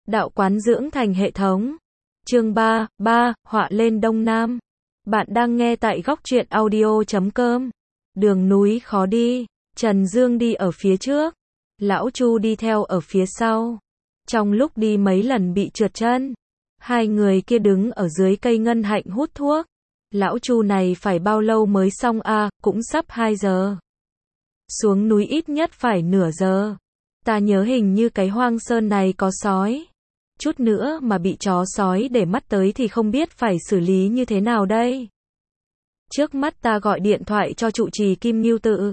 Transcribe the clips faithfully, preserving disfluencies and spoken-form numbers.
Đạo quán dưỡng thành hệ thống. Chương ba, ba, họa lên Đông Nam. Bạn đang nghe tại góc truyện audio chấm com. Đường núi khó đi, Trần Dương đi ở phía trước, Lão Chu đi theo ở phía sau. Trong lúc đi mấy lần bị trượt chân, hai người kia đứng ở dưới cây ngân hạnh hút thuốc. Lão Chu này phải bao lâu mới xong a, à, cũng sắp hai giờ. Xuống núi ít nhất phải nửa giờ. Ta nhớ hình như cái hoang sơn này có sói. Chút nữa mà bị chó sói để mắt tới thì không biết phải xử lý như thế nào đây. Trước mắt ta gọi điện thoại cho trụ trì Kim Ngưu Tự.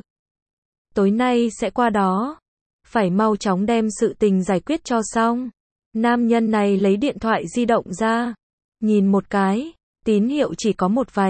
Tối nay sẽ qua đó. Phải mau chóng đem sự tình giải quyết cho xong. Nam nhân này lấy điện thoại di động ra. Nhìn một cái, tín hiệu chỉ có một vạch.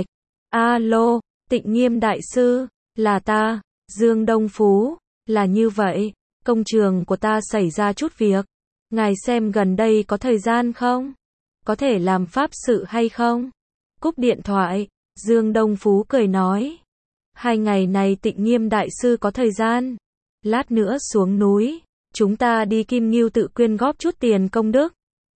Alo, Tịnh Nghiêm đại sư, là ta, Dương Đông Phú, là như vậy, công trường của ta xảy ra chút việc. Ngài xem gần đây có thời gian không? Có thể làm pháp sự hay không? Cúp điện thoại, Dương Đông Phú cười nói. Hai ngày này Tịnh Nghiêm đại sư có thời gian. Lát nữa xuống núi, chúng ta đi Kim Ngưu Tự quyên góp chút tiền công đức.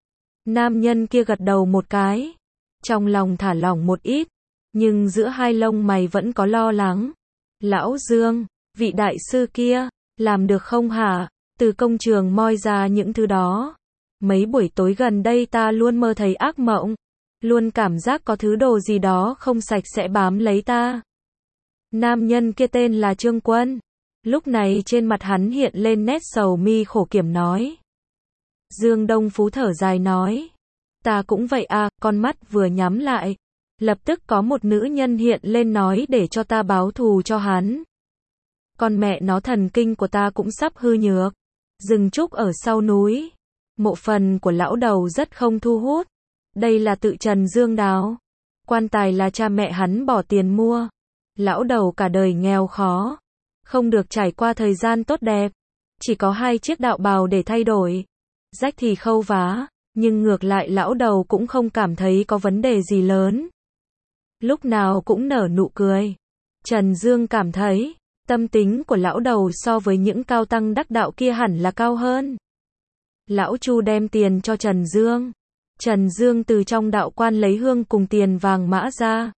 Nam nhân kia gật đầu một cái. Trong lòng thả lỏng một ít, nhưng giữa hai lông mày vẫn có lo lắng. Lão Dương, vị đại sư kia, làm được không hả? Từ công trường moi ra những thứ đó. Mấy buổi tối gần đây ta luôn mơ thấy ác mộng. Luôn cảm giác có thứ đồ gì đó không sạch sẽ bám lấy ta. Nam nhân kia tên là Trương Quân. Lúc này trên mặt hắn hiện lên nét sầu mi khổ kiểm nói. Dương Đông Phú thở dài nói. Ta cũng vậy à, con mắt vừa nhắm lại. Lập tức có một nữ nhân hiện lên nói để cho ta báo thù cho hắn. Con mẹ nó thần kinh của ta cũng sắp hư nhược. Rừng trúc ở sau núi. Mộ phần của lão đầu rất không thu hút. Đây là tự Trần Dương đào. Quan tài là cha mẹ hắn bỏ tiền mua. Lão đầu cả đời nghèo khó. Không được trải qua thời gian tốt đẹp. Chỉ có hai chiếc đạo bào để thay đổi. Rách thì khâu vá. Nhưng ngược lại lão đầu cũng không cảm thấy có vấn đề gì lớn. Lúc nào cũng nở nụ cười. Trần Dương cảm thấy, tâm tính của lão đầu so với những cao tăng đắc đạo kia hẳn là cao hơn. Lão Chu đem tiền cho Trần Dương. Trần Dương từ trong đạo quan lấy hương cùng tiền vàng mã ra.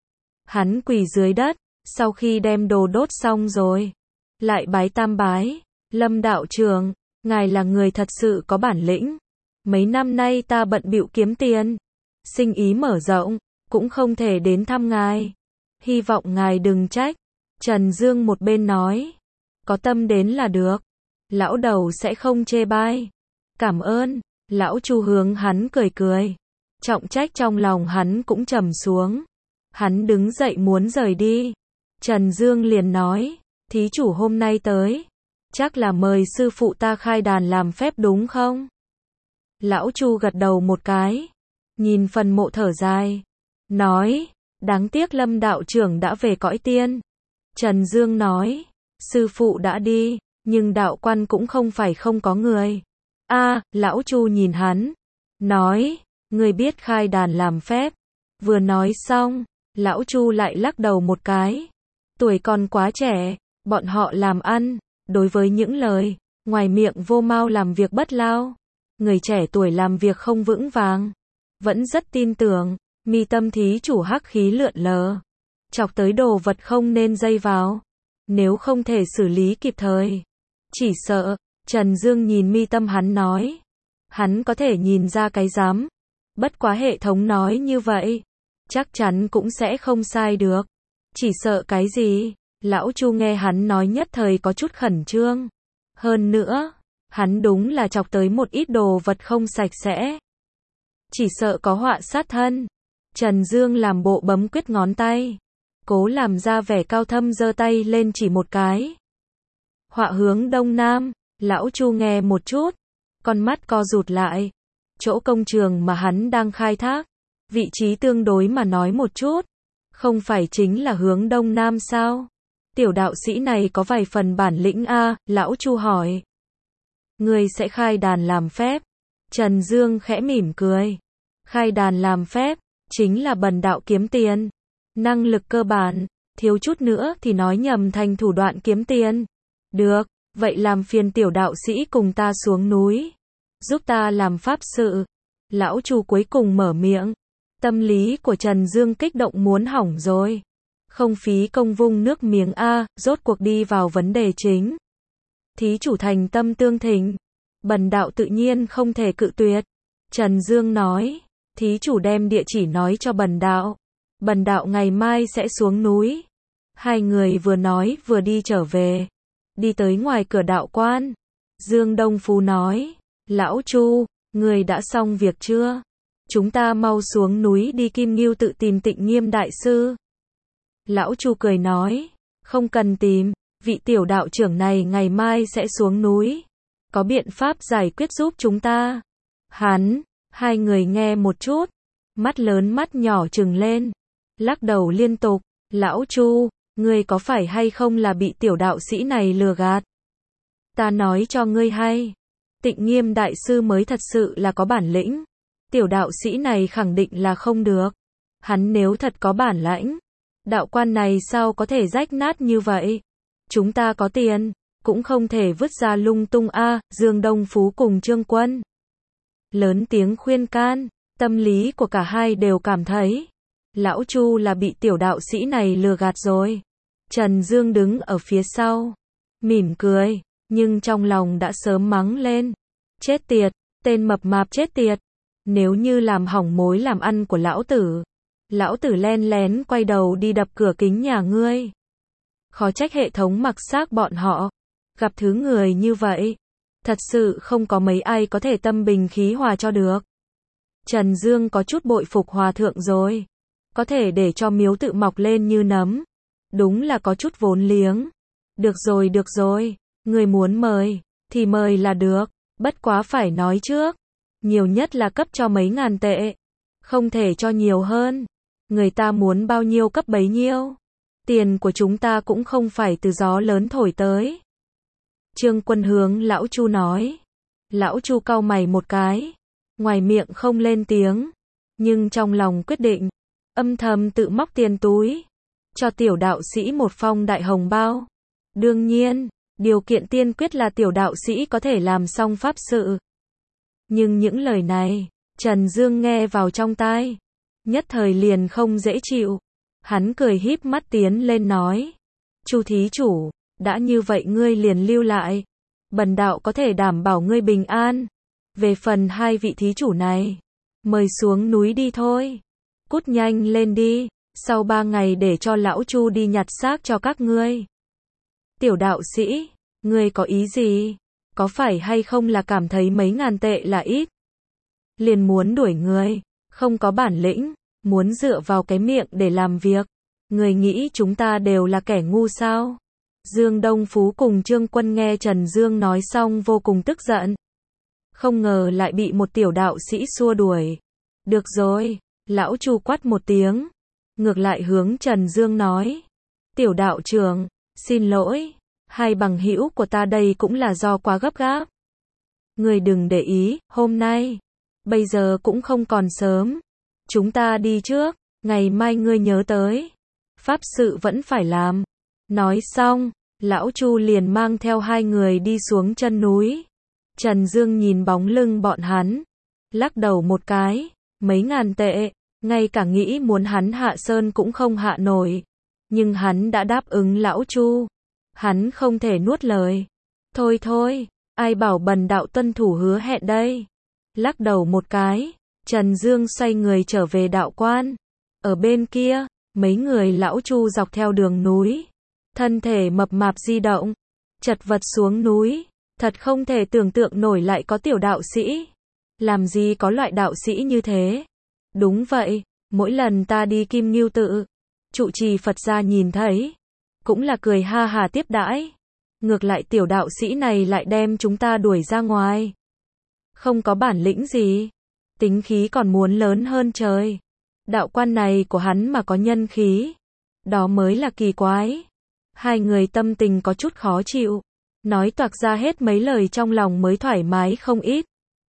Hắn quỳ dưới đất, sau khi đem đồ đốt xong rồi. Lại bái tam bái, Lâm đạo trưởng, ngài là người thật sự có bản lĩnh. Mấy năm nay ta bận bịu kiếm tiền. Sinh ý mở rộng, cũng không thể đến thăm ngài. Hy vọng ngài đừng trách. Trần Dương một bên nói. Có tâm đến là được. Lão đầu sẽ không chê bai. Cảm ơn. Lão Chu hướng hắn cười cười. Trọng trách trong lòng hắn cũng trầm xuống. Hắn đứng dậy muốn rời đi. Trần Dương liền nói. Thí chủ hôm nay tới. Chắc là mời sư phụ ta khai đàn làm phép đúng không? Lão Chu gật đầu một cái. Nhìn phần mộ thở dài. Nói. Đáng tiếc Lâm đạo trưởng đã về cõi tiên. Trần Dương nói. Sư phụ đã đi. Nhưng đạo quan cũng không phải không có người. A, à, Lão Chu nhìn hắn. Nói. Người biết khai đàn làm phép. Vừa nói xong. Lão Chu lại lắc đầu một cái. Tuổi còn quá trẻ. Bọn họ làm ăn. Đối với những lời. Ngoài miệng vô mau làm việc bất lao. Người trẻ tuổi làm việc không vững vàng. Vẫn rất tin tưởng. Mi tâm thí chủ hắc khí lượn lờ. Chọc tới đồ vật không nên dây vào. Nếu không thể xử lý kịp thời. Chỉ sợ. Trần Dương nhìn mi tâm hắn nói. Hắn có thể nhìn ra cái dám. Bất quá hệ thống nói như vậy. Chắc chắn cũng sẽ không sai được. Chỉ sợ cái gì? Lão Chu nghe hắn nói nhất thời có chút khẩn trương. Hơn nữa. Hắn đúng là chọc tới một ít đồ vật không sạch sẽ. Chỉ sợ có họa sát thân. Trần Dương làm bộ bấm quyết ngón tay. Cố làm ra vẻ cao thâm giơ tay lên chỉ một cái. Họa hướng đông nam. Lão Chu nghe một chút. Con mắt co rụt lại. Chỗ công trường mà hắn đang khai thác. Vị trí tương đối mà nói một chút. Không phải chính là hướng đông nam sao? Tiểu đạo sĩ này có vài phần bản lĩnh a, Lão Chu hỏi. Người sẽ khai đàn làm phép. Trần Dương khẽ mỉm cười. Khai đàn làm phép, chính là bần đạo kiếm tiền. Năng lực cơ bản, thiếu chút nữa thì nói nhầm thành thủ đoạn kiếm tiền. Được, vậy làm phiền tiểu đạo sĩ cùng ta xuống núi. giúp ta làm pháp sự. Lão Chu cuối cùng mở miệng. Tâm lý của Trần Dương kích động muốn hỏng rồi. Không phí công vung nước miếng a, rốt cuộc đi vào vấn đề chính. Thí chủ thành tâm tương thỉnh, bần đạo tự nhiên không thể cự tuyệt. Trần Dương nói, thí chủ đem địa chỉ nói cho bần đạo. Bần đạo ngày mai sẽ xuống núi. Hai người vừa nói vừa đi trở về. Đi tới ngoài cửa đạo quan. Dương Đông Phú nói, Lão Chu, người đã xong việc chưa? Chúng ta mau xuống núi đi Kim Ngưu tự tìm Tịnh Nghiêm đại sư. Lão Chu cười nói, không cần tìm, vị tiểu đạo trưởng này ngày mai sẽ xuống núi. Có biện pháp giải quyết giúp chúng ta. Hắn, hai người nghe một chút. Mắt lớn mắt nhỏ trừng lên. Lắc đầu liên tục, Lão Chu, ngươi có phải hay không là bị tiểu đạo sĩ này lừa gạt? Ta nói cho ngươi hay. Tịnh Nghiêm đại sư mới thật sự là có bản lĩnh. Tiểu đạo sĩ này khẳng định là không được. Hắn nếu thật có bản lãnh, đạo quan này sao có thể rách nát như vậy? Chúng ta có tiền, cũng không thể vứt ra lung tung a. À, Dương Đông Phú cùng Trương Quân lớn tiếng khuyên can. Tâm lý của cả hai đều cảm thấy Lão Chu là bị tiểu đạo sĩ này lừa gạt rồi. Trần Dương đứng ở phía sau, mỉm cười, nhưng trong lòng đã sớm mắng lên. Chết tiệt, tên mập mạp chết tiệt. Nếu như làm hỏng mối làm ăn của lão tử, lão tử len lén quay đầu đi đập cửa kính nhà ngươi. Khó trách hệ thống mặc xác bọn họ. Gặp thứ người như vậy, thật sự không có mấy ai có thể tâm bình khí hòa cho được. Trần Dương có chút bội phục hòa thượng rồi. Có thể để cho miếu tự mọc lên như nấm. Đúng là có chút vốn liếng. Được rồi được rồi, người muốn mời, thì mời là được. Bất quá phải nói trước. Nhiều nhất là cấp cho mấy ngàn tệ. Không thể cho nhiều hơn. Người ta muốn bao nhiêu cấp bấy nhiêu. Tiền của chúng ta cũng không phải từ gió lớn thổi tới. Trương Quân hướng Lão Chu nói. Lão Chu cau mày một cái. Ngoài miệng không lên tiếng. Nhưng trong lòng quyết định. Âm thầm tự móc tiền túi. Cho tiểu đạo sĩ một phong đại hồng bao. Đương nhiên, điều kiện tiên quyết là tiểu đạo sĩ có thể làm xong pháp sự. Nhưng những lời này, Trần Dương nghe vào trong tai. Nhất thời liền không dễ chịu. Hắn cười híp mắt tiến lên nói. Chu thí chủ, đã như vậy ngươi liền lưu lại. Bần đạo có thể đảm bảo ngươi bình an. Về phần hai vị thí chủ này, mời xuống núi đi thôi. Cút nhanh lên đi, sau ba ngày để cho lão Chu đi nhặt xác cho các ngươi. Tiểu đạo sĩ, ngươi có ý gì? Có phải hay không là cảm thấy mấy ngàn tệ là ít? Liền muốn đuổi người, không có bản lĩnh, muốn dựa vào cái miệng để làm việc. Người nghĩ chúng ta đều là kẻ ngu sao? Dương Đông Phú cùng Trương Quân nghe Trần Dương nói xong vô cùng tức giận. Không ngờ lại bị một tiểu đạo sĩ xua đuổi. Được rồi, lão Chu quát một tiếng. Ngược lại hướng Trần Dương nói. Tiểu đạo trưởng, xin lỗi. Hai bằng hữu của ta đây cũng là do quá gấp gáp. Người đừng để ý, hôm nay. Bây giờ cũng không còn sớm. Chúng ta đi trước, ngày mai ngươi nhớ tới. Pháp sự vẫn phải làm. Nói xong, lão Chu liền mang theo hai người đi xuống chân núi. Trần Dương nhìn bóng lưng bọn hắn. Lắc đầu một cái. Mấy ngàn tệ. Ngay cả nghĩ muốn hắn hạ sơn cũng không hạ nổi. Nhưng hắn đã đáp ứng lão Chu. Hắn không thể nuốt lời. Thôi thôi, ai bảo bần đạo tuân thủ hứa hẹn đây. Lắc đầu một cái. Trần Dương xoay người trở về đạo quan. Ở bên kia, mấy người lão Chu dọc theo đường núi. Thân thể mập mạp di động. Chật vật xuống núi. Thật không thể tưởng tượng nổi lại có tiểu đạo sĩ. Làm gì có loại đạo sĩ như thế. Đúng vậy, mỗi lần ta đi Kim Ngưu tự, trụ trì Phật gia nhìn thấy, cũng là cười ha hà tiếp đãi. Ngược lại tiểu đạo sĩ này lại đem chúng ta đuổi ra ngoài. Không có bản lĩnh gì. Tính khí còn muốn lớn hơn trời. Đạo quan này của hắn mà có nhân khí. Đó mới là kỳ quái. Hai người tâm tình có chút khó chịu. Nói toạc ra hết mấy lời trong lòng mới thoải mái không ít.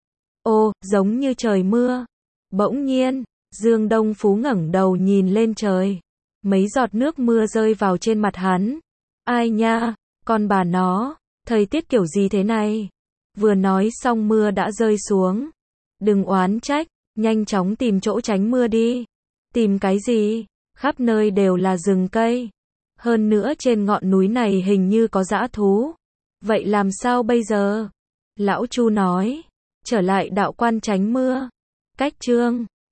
Ô, giống như trời mưa. Bỗng nhiên, Dương Đông Phú ngẩng đầu nhìn lên trời. Mấy giọt nước mưa rơi vào trên mặt hắn. Ai nha, con bà nó, thời tiết kiểu gì thế này? Vừa nói xong mưa đã rơi xuống. Đừng oán trách, nhanh chóng tìm chỗ tránh mưa đi. Tìm cái gì? Khắp nơi đều là rừng cây. Hơn nữa trên ngọn núi này hình như có dã thú. Vậy làm sao bây giờ? Lão Chu nói. Trở lại đạo quan tránh mưa. Cách chương